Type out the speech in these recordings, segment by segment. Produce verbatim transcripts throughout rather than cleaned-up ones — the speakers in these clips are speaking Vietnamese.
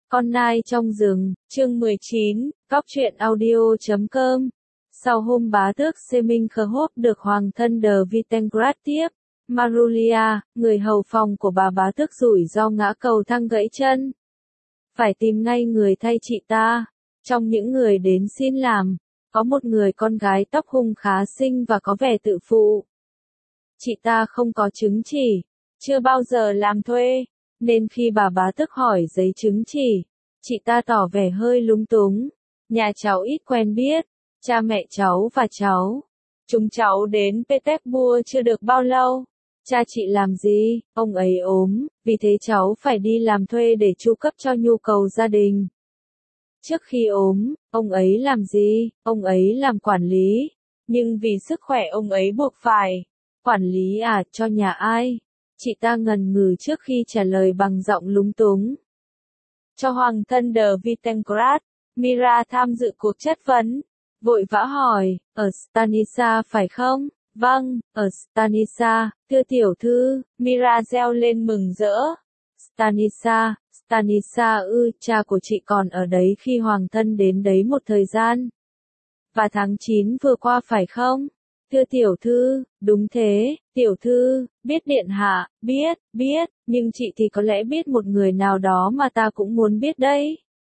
Con nai trong rừng, chương mười chín, góc truyện audio chấm com. Sau hôm bá tước Seminkhov được hoàng thân The Vitingrad tiếp, Marulia, người hầu phòng của bà bá tước rủi ro ngã cầu thang gãy chân. Phải tìm ngay người thay chị ta. Trong những người đến xin làm, có một người con gái tóc hung khá xinh và có vẻ tự phụ. Chị ta không có chứng chỉ, chưa bao giờ làm thuê, nên khi bà bá tước hỏi giấy chứng chỉ, chị ta tỏ vẻ hơi lúng túng. Nhà cháu ít quen biết, cha mẹ cháu và cháu. Chúng cháu đến Petersburg chưa được bao lâu. Cha chị làm gì? Ông ấy ốm, vì thế cháu phải đi làm thuê để chu cấp cho nhu cầu gia đình. Trước khi ốm, ông ấy làm gì? Ông ấy làm quản lý, nhưng vì sức khỏe ông ấy buộc phải. Quản lý à, cho nhà ai? Chị ta ngần ngừ trước khi trả lời bằng giọng lúng túng. Cho hoàng thân The Vitingrad. Mira tham dự cuộc chất vấn, vội vã hỏi, ở Stanisa phải không? Vâng, ở Stanisa, thưa tiểu thư. Mira reo lên mừng rỡ. Stanisa, Stanisa ư, cha của chị còn ở đấy khi hoàng thân đến đấy một thời gian. Và tháng chín vừa qua phải không? Thưa tiểu thư, đúng thế, tiểu thư, biết điện hạ, biết, biết, nhưng chị thì có lẽ biết một người nào đó mà ta cũng muốn biết đấy.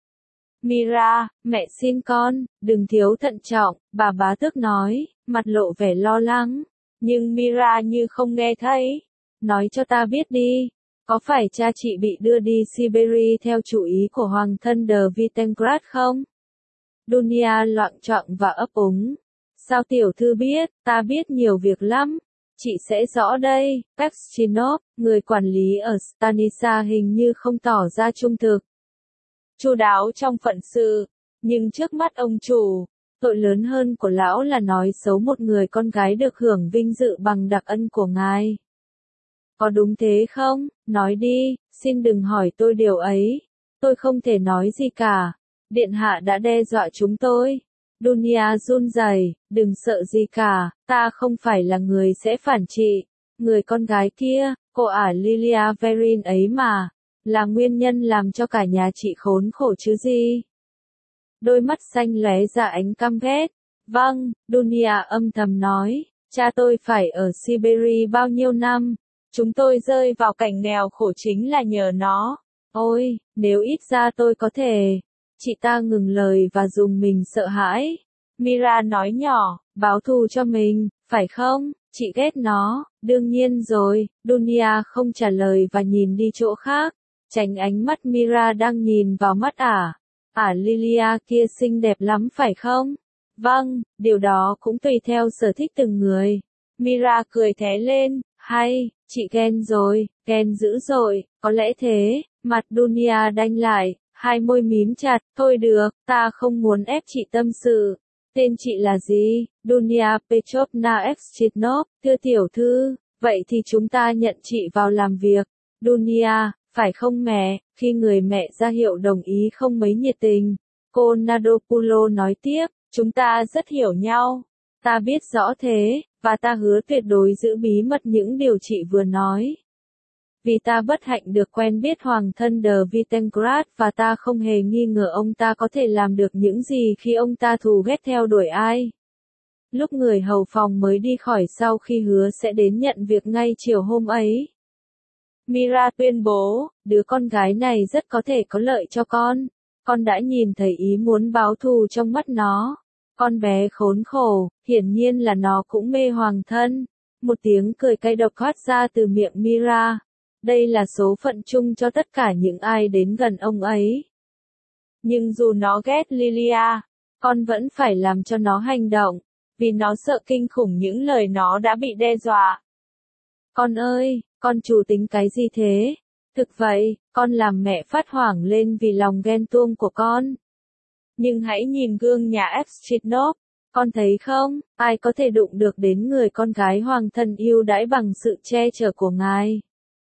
Mira, mẹ xin con, đừng thiếu thận trọng, bà bá tước nói, mặt lộ vẻ lo lắng. Nhưng Mira như không nghe thấy. Nói cho ta biết đi, có phải cha chị bị đưa đi Siberia theo chủ ý của hoàng thân The Vitingrad không? Dunia loạng choạng và ấp úng. Sao tiểu thư biết? Ta biết nhiều việc lắm. Chị sẽ rõ đây. Pekchinov, người quản lý ở Stanisa hình như không tỏ ra trung thực, chu đáo trong phận sự, nhưng trước mắt ông chủ, tội lớn hơn của lão là nói xấu một người con gái được hưởng vinh dự bằng đặc ân của ngài. Có đúng thế không? Nói đi, xin đừng hỏi tôi điều ấy. Tôi không thể nói gì cả. Điện hạ đã đe dọa chúng tôi. Dunia run rẩy, đừng sợ gì cả, ta không phải là người sẽ phản chị. Người con gái kia, cô ả Lilia Verin ấy mà, là nguyên nhân làm cho cả nhà chị khốn khổ chứ gì. Đôi mắt xanh lóe ra ánh căm ghét. Vâng, Dunia âm thầm nói, cha tôi phải ở Siberia bao nhiêu năm. Chúng tôi rơi vào cảnh nghèo khổ chính là nhờ nó. Ôi, nếu ít ra tôi có thể. Chị ta ngừng lời và dùng mình sợ hãi. Mira nói nhỏ, báo thù cho mình, phải không? Chị ghét nó, đương nhiên rồi. Dunia không trả lời và nhìn đi chỗ khác, tránh ánh mắt Mira đang nhìn vào mắt ả. Ả Lilia kia xinh đẹp lắm phải không? Vâng, điều đó cũng tùy theo sở thích từng người. Mira cười thé lên, hay, chị ghen rồi, ghen dữ dội, có lẽ thế. Mặt Dunia đanh lại, hai môi mím chặt, thôi được, ta không muốn ép chị tâm sự. Tên chị là gì? Dunia Petrovna Evchinov, thưa tiểu thư, vậy thì chúng ta nhận chị vào làm việc. Dunia, phải không mẹ? Khi người mẹ ra hiệu đồng ý không mấy nhiệt tình, cô Nadopulo nói tiếp, chúng ta rất hiểu nhau. Ta biết rõ thế, và ta hứa tuyệt đối giữ bí mật những điều chị vừa nói. Vì ta bất hạnh được quen biết hoàng thân The Vitingrad và ta không hề nghi ngờ ông ta có thể làm được những gì khi ông ta thù ghét theo đuổi ai. Lúc người hầu phòng mới đi khỏi sau khi hứa sẽ đến nhận việc ngay chiều hôm ấy, Mira tuyên bố, đứa con gái này rất có thể có lợi cho con. Con đã nhìn thấy ý muốn báo thù trong mắt nó. Con bé khốn khổ, hiển nhiên là nó cũng mê hoàng thân. Một tiếng cười cay độc thoát ra từ miệng Mira. Đây là số phận chung cho tất cả những ai đến gần ông ấy. Nhưng dù nó ghét Lilia, con vẫn phải làm cho nó hành động, vì nó sợ kinh khủng những lời nó đã bị đe dọa. Con ơi, con chủ tính cái gì thế? Thực vậy, con làm mẹ phát hoảng lên vì lòng ghen tuông của con. Nhưng hãy nhìn gương nhà Evchinov, con thấy không, ai có thể đụng được đến người con gái hoàng thân yêu đãi bằng sự che chở của ngài.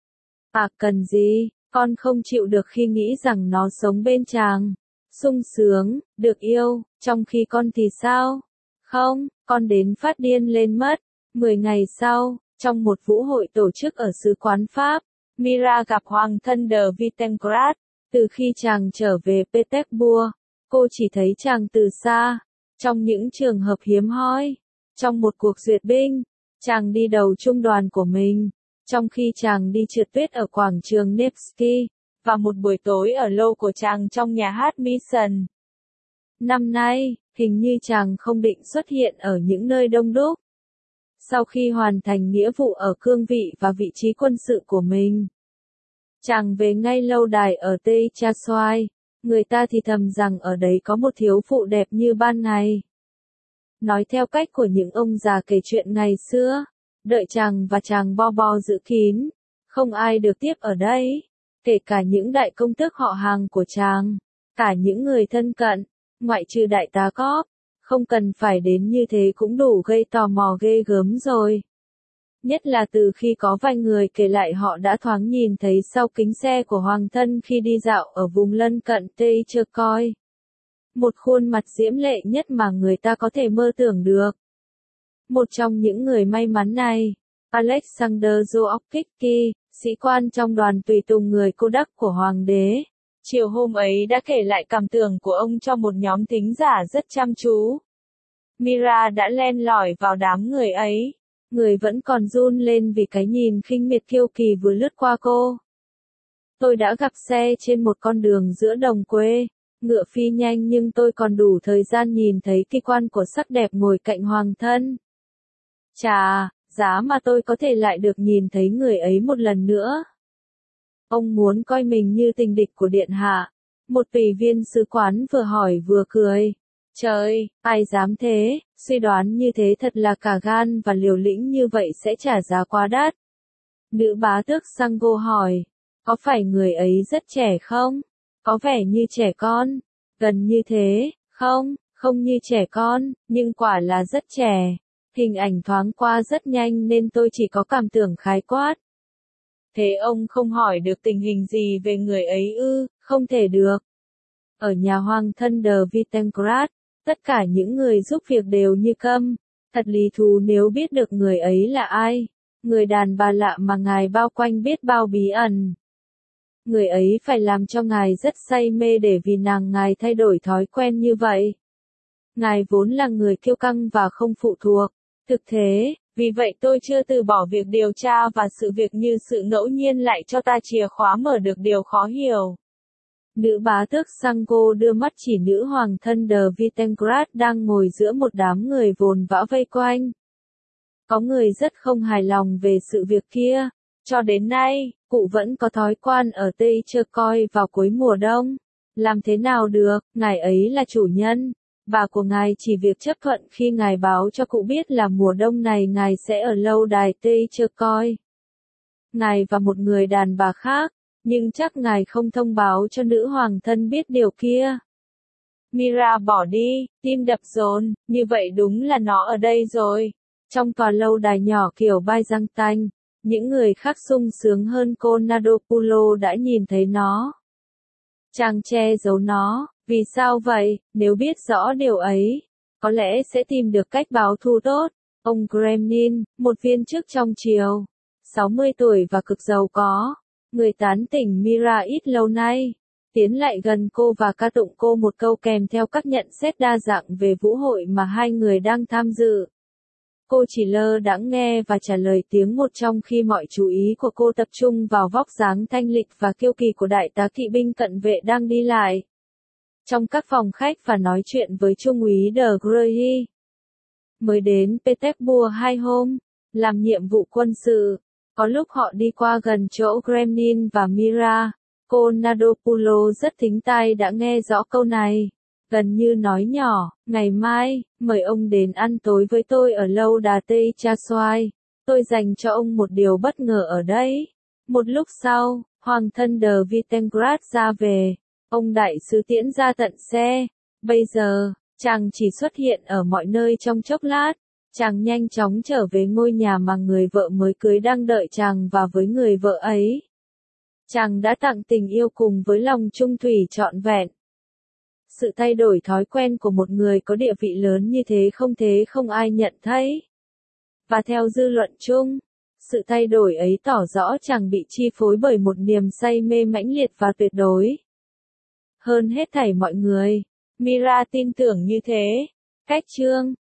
À cần gì, con không chịu được khi nghĩ rằng nó sống bên chàng, sung sướng, được yêu, trong khi con thì sao? Không, con đến phát điên lên mất. Mười ngày sau, trong một vũ hội tổ chức ở sứ quán Pháp, Mira gặp hoàng thân The Vitingrad. Từ khi chàng trở về Petersburg, cô chỉ thấy chàng từ xa, trong những trường hợp hiếm hoi. Trong một cuộc duyệt binh, chàng đi đầu trung đoàn của mình, trong khi chàng đi trượt tuyết ở quảng trường Nevsky, và một buổi tối ở lô của chàng trong nhà hát Mission. Năm nay, hình như chàng không định xuất hiện ở những nơi đông đúc. Sau khi hoàn thành nghĩa vụ ở cương vị và vị trí quân sự của mình, chàng về ngay lâu đài ở Tây Cha Soai. Người ta thì thầm rằng ở đấy có một thiếu phụ đẹp như ban ngày. Nói theo cách của những ông già kể chuyện ngày xưa, đợi chàng và chàng bo bo giữ kín, không ai được tiếp ở đây, kể cả những đại công tước họ hàng của chàng, cả những người thân cận, ngoại trừ đại tá Cóp, không cần phải đến như thế cũng đủ gây tò mò ghê gớm rồi. Nhất là từ khi có vài người kể lại họ đã thoáng nhìn thấy sau kính xe của hoàng thân khi đi dạo ở vùng lân cận Tây Chơ Coi. Một khuôn mặt diễm lệ nhất mà người ta có thể mơ tưởng được. Một trong những người may mắn này, Alexander Zhuokkiki, sĩ quan trong đoàn tùy tùng người cô đắc của hoàng đế, chiều hôm ấy đã kể lại cảm tưởng của ông cho một nhóm thính giả rất chăm chú. Mira đã len lỏi vào đám người ấy. Người vẫn còn run lên vì cái nhìn khinh miệt kiêu kỳ vừa lướt qua cô. Tôi đã gặp xe trên một con đường giữa đồng quê, ngựa phi nhanh nhưng tôi còn đủ thời gian nhìn thấy kỳ quan của sắc đẹp ngồi cạnh hoàng thân. Chà, giá mà tôi có thể lại được nhìn thấy người ấy một lần nữa. Ông muốn coi mình như tình địch của điện hạ. Một tùy viên sứ quán vừa hỏi vừa cười. Trời, ai dám thế, suy đoán như thế thật là cả gan và liều lĩnh như vậy sẽ trả giá quá đắt. Nữ bá tước Sango hỏi, có phải người ấy rất trẻ không? Có vẻ như trẻ con, gần như thế, không, không như trẻ con, nhưng quả là rất trẻ. Hình ảnh thoáng qua rất nhanh nên tôi chỉ có cảm tưởng khái quát. Thế ông không hỏi được tình hình gì về người ấy ư? Không thể được. Ở nhà hoàng thân de Vitégrad, tất cả những người giúp việc đều như câm. Thật lý thú nếu biết được người ấy là ai. Người đàn bà lạ mà ngài bao quanh biết bao bí ẩn. Người ấy phải làm cho ngài rất say mê để vì nàng ngài thay đổi thói quen như vậy. Ngài vốn là người kiêu căng và không phụ thuộc. Thực thế, vì vậy tôi chưa từ bỏ việc điều tra và sự việc như sự ngẫu nhiên lại cho ta chìa khóa mở được điều khó hiểu. Nữ bá tước Sango đưa mắt chỉ nữ hoàng thân de Vitégrad đang ngồi giữa một đám người vồn vã vây quanh. Có người rất không hài lòng về sự việc kia. Cho đến nay, cụ vẫn có thói quen ở Tây Chơ Coi vào cuối mùa đông. Làm thế nào được, ngài ấy là chủ nhân. Bà của ngài chỉ việc chấp thuận khi ngài báo cho cụ biết là mùa đông này ngài sẽ ở lâu đài Tây Chơ Coi. Ngài và một người đàn bà khác, nhưng chắc ngài không thông báo cho nữ hoàng thân biết điều kia. Mira bỏ đi, tim đập dồn, như vậy đúng là nó ở đây rồi. Trong tòa lâu đài nhỏ kiểu Byzantine, những người khác sung sướng hơn cô Nadopoulos đã nhìn thấy nó. Chàng che giấu nó, vì sao vậy, nếu biết rõ điều ấy, có lẽ sẽ tìm được cách báo thù tốt. Ông Kremlin, một viên chức trong triều, sáu mươi tuổi và cực giàu có, người tán tỉnh Mira ít lâu nay, tiến lại gần cô và ca tụng cô một câu kèm theo các nhận xét đa dạng về vũ hội mà hai người đang tham dự. Cô chỉ lơ đãng nghe và trả lời tiếng một trong khi mọi chú ý của cô tập trung vào vóc dáng thanh lịch và kiêu kỳ của đại tá kỵ binh cận vệ đang đi lại trong các phòng khách và nói chuyện với trung úy de Grey. Mới đến Petersburg hai hôm, làm nhiệm vụ quân sự, có lúc họ đi qua gần chỗ Kremlin và Mira, cô Nadopoulos rất thính tai đã nghe rõ câu này. Gần như nói nhỏ, ngày mai, mời ông đến ăn tối với tôi ở lâu đài Tây Cha Soai. Tôi dành cho ông một điều bất ngờ ở đây. Một lúc sau, hoàng thân de Vitégrad ra về. Ông đại sứ tiễn ra tận xe. Bây giờ, chàng chỉ xuất hiện ở mọi nơi trong chốc lát. Chàng nhanh chóng trở về ngôi nhà mà người vợ mới cưới đang đợi chàng và với người vợ ấy. Chàng đã tặng tình yêu cùng với lòng trung thủy trọn vẹn. Sự thay đổi thói quen của một người có địa vị lớn như thế không thế không ai nhận thấy. Và theo dư luận chung, sự thay đổi ấy tỏ rõ chàng bị chi phối bởi một niềm say mê mãnh liệt và tuyệt đối. hơn hết thảy mọi người. Mira tin tưởng như thế. Cách chương